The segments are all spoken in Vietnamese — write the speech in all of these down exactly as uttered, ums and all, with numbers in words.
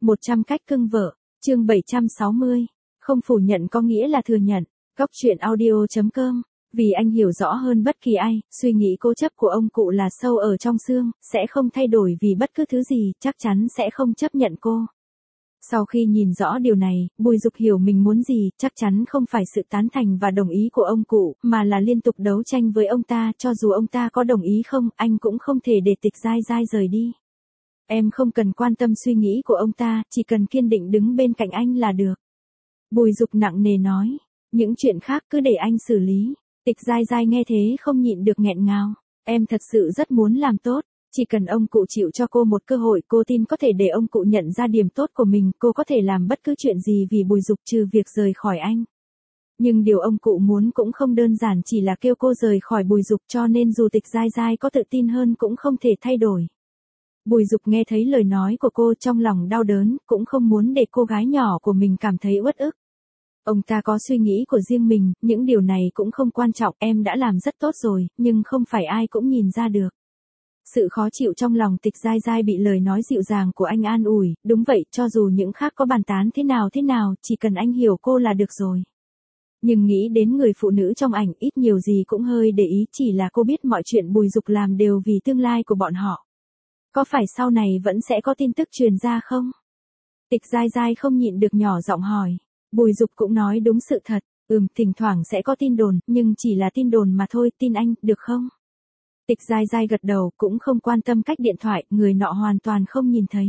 một trăm cách cưng vợ, chương bảy trăm sáu mươi. Không phủ nhận có nghĩa là thừa nhận. Góc truyện audio chấm com. Vì anh hiểu rõ hơn bất kỳ ai, suy nghĩ cố chấp của ông cụ là sâu ở trong xương, sẽ không thay đổi vì bất cứ thứ gì, chắc chắn sẽ không chấp nhận cô. Sau khi nhìn rõ điều này, Bùi Dục hiểu mình muốn gì, chắc chắn không phải sự tán thành và đồng ý của ông cụ, mà là liên tục đấu tranh với ông ta, cho dù ông ta có đồng ý không, anh cũng không thể để Tịch Giai Giai rời đi. Em không cần quan tâm suy nghĩ của ông ta, chỉ cần kiên định đứng bên cạnh anh là được. Bùi Dục nặng nề nói, những chuyện khác cứ để anh xử lý. Tịch Giai Giai nghe thế không nhịn được nghẹn ngào, em thật sự rất muốn làm tốt. Chỉ cần ông cụ chịu cho cô một cơ hội, cô tin có thể để ông cụ nhận ra điểm tốt của mình, cô có thể làm bất cứ chuyện gì vì Bùi Dục trừ việc rời khỏi anh. Nhưng điều ông cụ muốn cũng không đơn giản chỉ là kêu cô rời khỏi Bùi Dục, cho nên dù Tịch Giai Giai có tự tin hơn cũng không thể thay đổi. Bùi Dục nghe thấy lời nói của cô trong lòng đau đớn, cũng không muốn để cô gái nhỏ của mình cảm thấy uất ức. Ông ta có suy nghĩ của riêng mình, những điều này cũng không quan trọng, em đã làm rất tốt rồi, nhưng không phải ai cũng nhìn ra được. Sự khó chịu trong lòng Tịch Giai Giai bị lời nói dịu dàng của anh an ủi, đúng vậy, cho dù những khác có bàn tán thế nào thế nào, chỉ cần anh hiểu cô là được rồi. Nhưng nghĩ đến người phụ nữ trong ảnh, ít nhiều gì cũng hơi để ý, chỉ là cô biết mọi chuyện Bùi Dục làm đều vì tương lai của bọn họ. Có phải sau này vẫn sẽ có tin tức truyền ra không? Tịch Giai Giai không nhịn được nhỏ giọng hỏi. Bùi Dục cũng nói đúng sự thật, ừm, thỉnh thoảng sẽ có tin đồn, nhưng chỉ là tin đồn mà thôi, tin anh, được không? Tịch Giai Giai gật đầu, cũng không quan tâm cách điện thoại, người nọ hoàn toàn không nhìn thấy.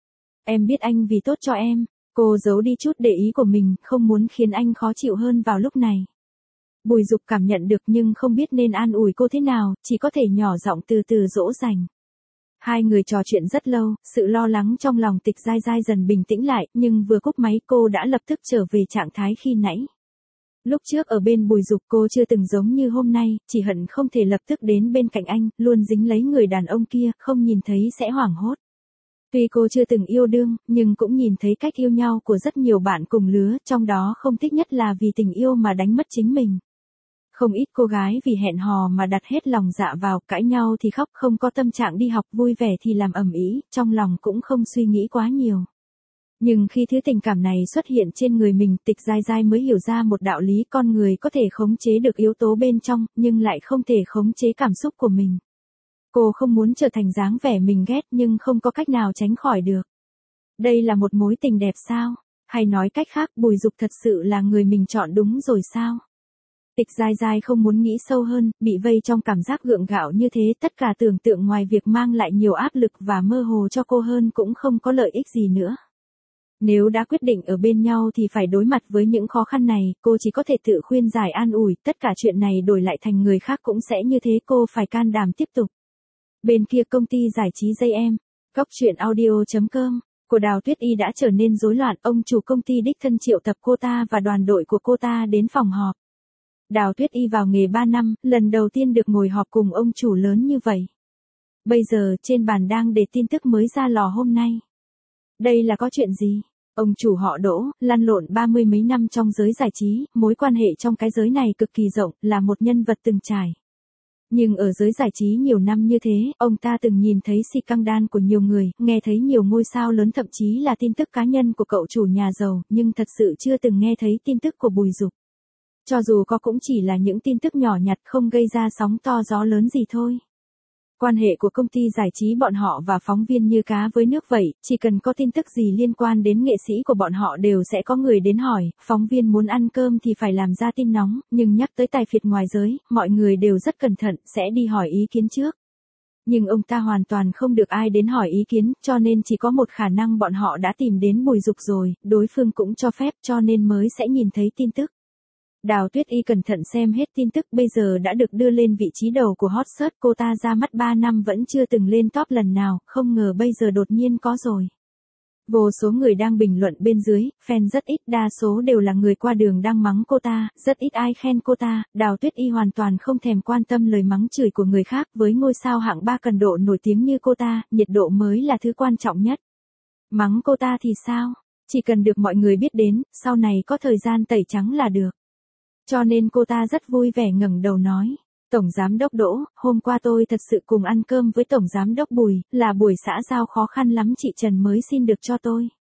Em biết anh vì tốt cho em, cô giấu đi chút để ý của mình, không muốn khiến anh khó chịu hơn vào lúc này. Bùi Dục cảm nhận được nhưng không biết nên an ủi cô thế nào, chỉ có thể nhỏ giọng từ từ dỗ dành. Hai người trò chuyện rất lâu, sự lo lắng trong lòng Tịch Giai Giai dần bình tĩnh lại, nhưng vừa cúp máy cô đã lập tức trở về trạng thái khi nãy. Lúc trước ở bên Bùi Dục cô chưa từng giống như hôm nay, chỉ hận không thể lập tức đến bên cạnh anh, luôn dính lấy người đàn ông kia, không nhìn thấy sẽ hoảng hốt. Tuy cô chưa từng yêu đương, nhưng cũng nhìn thấy cách yêu nhau của rất nhiều bạn cùng lứa, trong đó không thích nhất là vì tình yêu mà đánh mất chính mình. Không ít cô gái vì hẹn hò mà đặt hết lòng dạ vào, cãi nhau thì khóc, không có tâm trạng đi học, vui vẻ thì làm ầm ĩ, trong lòng cũng không suy nghĩ quá nhiều. Nhưng khi thứ tình cảm này xuất hiện trên người mình, Tịch Giai Giai mới hiểu ra một đạo lý, con người có thể khống chế được yếu tố bên trong, nhưng lại không thể khống chế cảm xúc của mình. Cô không muốn trở thành dáng vẻ mình ghét nhưng không có cách nào tránh khỏi được. Đây là một mối tình đẹp sao? Hay nói cách khác, Bùi Dục thật sự là người mình chọn đúng rồi sao? Tịch Giai Giai không muốn nghĩ sâu hơn, bị vây trong cảm giác gượng gạo như thế, tất cả tưởng tượng ngoài việc mang lại nhiều áp lực và mơ hồ cho cô hơn cũng không có lợi ích gì nữa. Nếu đã quyết định ở bên nhau thì phải đối mặt với những khó khăn này, cô chỉ có thể tự khuyên giải an ủi, tất cả chuyện này đổi lại thành người khác cũng sẽ như thế, cô phải can đảm tiếp tục. Bên kia công ty giải trí J M, góc truyện audio chấm com, của Đào Tuyết Y đã trở nên rối loạn, ông chủ công ty đích thân triệu tập cô ta và đoàn đội của cô ta đến phòng họp. Đào Tuyết Y vào nghề ba năm, lần đầu tiên được ngồi họp cùng ông chủ lớn như vậy. Bây giờ trên bàn đang để tin tức mới ra lò hôm nay. Đây là có chuyện gì? Ông chủ họ Đỗ, lăn lộn ba mươi mấy năm trong giới giải trí, mối quan hệ trong cái giới này cực kỳ rộng, là một nhân vật từng trải. Nhưng ở giới giải trí nhiều năm như thế, ông ta từng nhìn thấy scandal của nhiều người, nghe thấy nhiều ngôi sao lớn, thậm chí là tin tức cá nhân của cậu chủ nhà giàu, nhưng thật sự chưa từng nghe thấy tin tức của Bùi Dục. Cho dù có cũng chỉ là những tin tức nhỏ nhặt không gây ra sóng to gió lớn gì thôi. Quan hệ của công ty giải trí bọn họ và phóng viên như cá với nước vậy, chỉ cần có tin tức gì liên quan đến nghệ sĩ của bọn họ đều sẽ có người đến hỏi, phóng viên muốn ăn cơm thì phải làm ra tin nóng, nhưng nhắc tới tài phiệt ngoài giới, mọi người đều rất cẩn thận, sẽ đi hỏi ý kiến trước. Nhưng ông ta hoàn toàn không được ai đến hỏi ý kiến, cho nên chỉ có một khả năng bọn họ đã tìm đến Bùi Dục rồi, đối phương cũng cho phép cho nên mới sẽ nhìn thấy tin tức. Đào Tuyết Y cẩn thận xem hết tin tức, bây giờ đã được đưa lên vị trí đầu của hot search, cô ta ra mắt ba năm vẫn chưa từng lên top lần nào, không ngờ bây giờ đột nhiên có rồi. Vô số người đang bình luận bên dưới, fan rất ít, đa số đều là người qua đường đang mắng cô ta, rất ít ai khen cô ta. Đào Tuyết Y hoàn toàn không thèm quan tâm lời mắng chửi của người khác, với ngôi sao hạng ba cần độ nổi tiếng như cô ta, nhiệt độ mới là thứ quan trọng nhất. Mắng cô ta thì sao? Chỉ cần được mọi người biết đến, sau này có thời gian tẩy trắng là được. Cho nên cô ta rất vui vẻ ngẩng đầu nói, Tổng Giám đốc Đỗ, hôm qua tôi thật sự cùng ăn cơm với Tổng Giám đốc Bùi, là buổi xã giao khó khăn lắm chị Trần mới xin được cho tôi.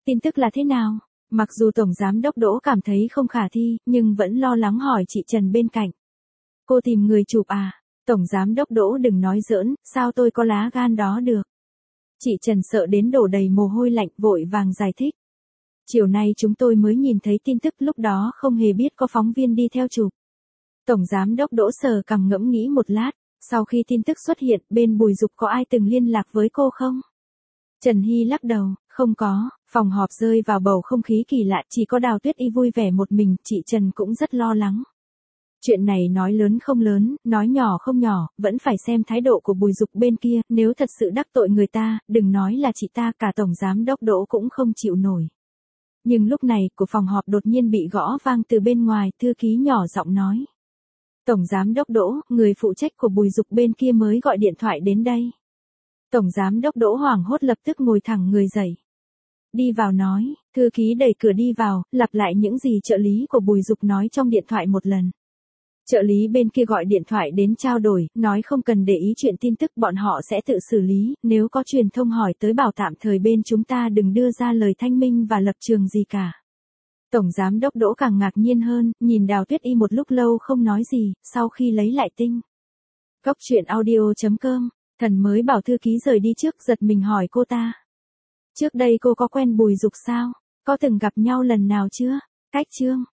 Tin tức là thế nào? Mặc dù Tổng Giám Đốc Đỗ cảm thấy không khả thi, nhưng vẫn lo lắng hỏi chị Trần bên cạnh. Cô tìm người chụp à? Tổng Giám Đốc Đỗ đừng nói giỡn, sao tôi có lá gan đó được? Chị Trần sợ đến đổ đầy mồ hôi lạnh vội vàng giải thích. Chiều nay chúng tôi mới nhìn thấy tin tức, lúc đó không hề biết có phóng viên đi theo chụp. Tổng Giám Đốc Đỗ sờ cằm ngẫm nghĩ một lát, sau khi tin tức xuất hiện, bên Bùi Dục có ai từng liên lạc với cô không? Trần Hy lắc đầu, không có, phòng họp rơi vào bầu không khí kỳ lạ, chỉ có Đào Tuyết Y vui vẻ một mình, chị Trần cũng rất lo lắng. Chuyện này nói lớn không lớn, nói nhỏ không nhỏ, vẫn phải xem thái độ của Bùi Dục bên kia, nếu thật sự đắc tội người ta, đừng nói là chị ta, cả Tổng Giám Đốc Đỗ cũng không chịu nổi. Nhưng lúc này, của phòng họp đột nhiên bị gõ vang từ bên ngoài, thư ký nhỏ giọng nói. Tổng Giám Đốc Đỗ, người phụ trách của Bùi Dục bên kia mới gọi điện thoại đến đây. Tổng Giám Đốc Đỗ hoảng hốt lập tức ngồi thẳng người dậy. Đi vào nói, thư ký đẩy cửa đi vào, lặp lại những gì trợ lý của Bùi Dục nói trong điện thoại một lần. Trợ lý bên kia gọi điện thoại đến trao đổi, nói không cần để ý chuyện tin tức, bọn họ sẽ tự xử lý, nếu có truyền thông hỏi tới bảo tạm thời bên chúng ta đừng đưa ra lời thanh minh và lập trường gì cả. Tổng Giám Đốc Đỗ càng ngạc nhiên hơn, nhìn Đào Tuyết Y một lúc lâu không nói gì, sau khi lấy lại tinh. Cốc truyện audio chấm com, Thần mới bảo thư ký rời đi trước, giật mình hỏi cô ta. Trước đây cô có quen Bùi Dục sao? Có từng gặp nhau lần nào chưa? Cách chương.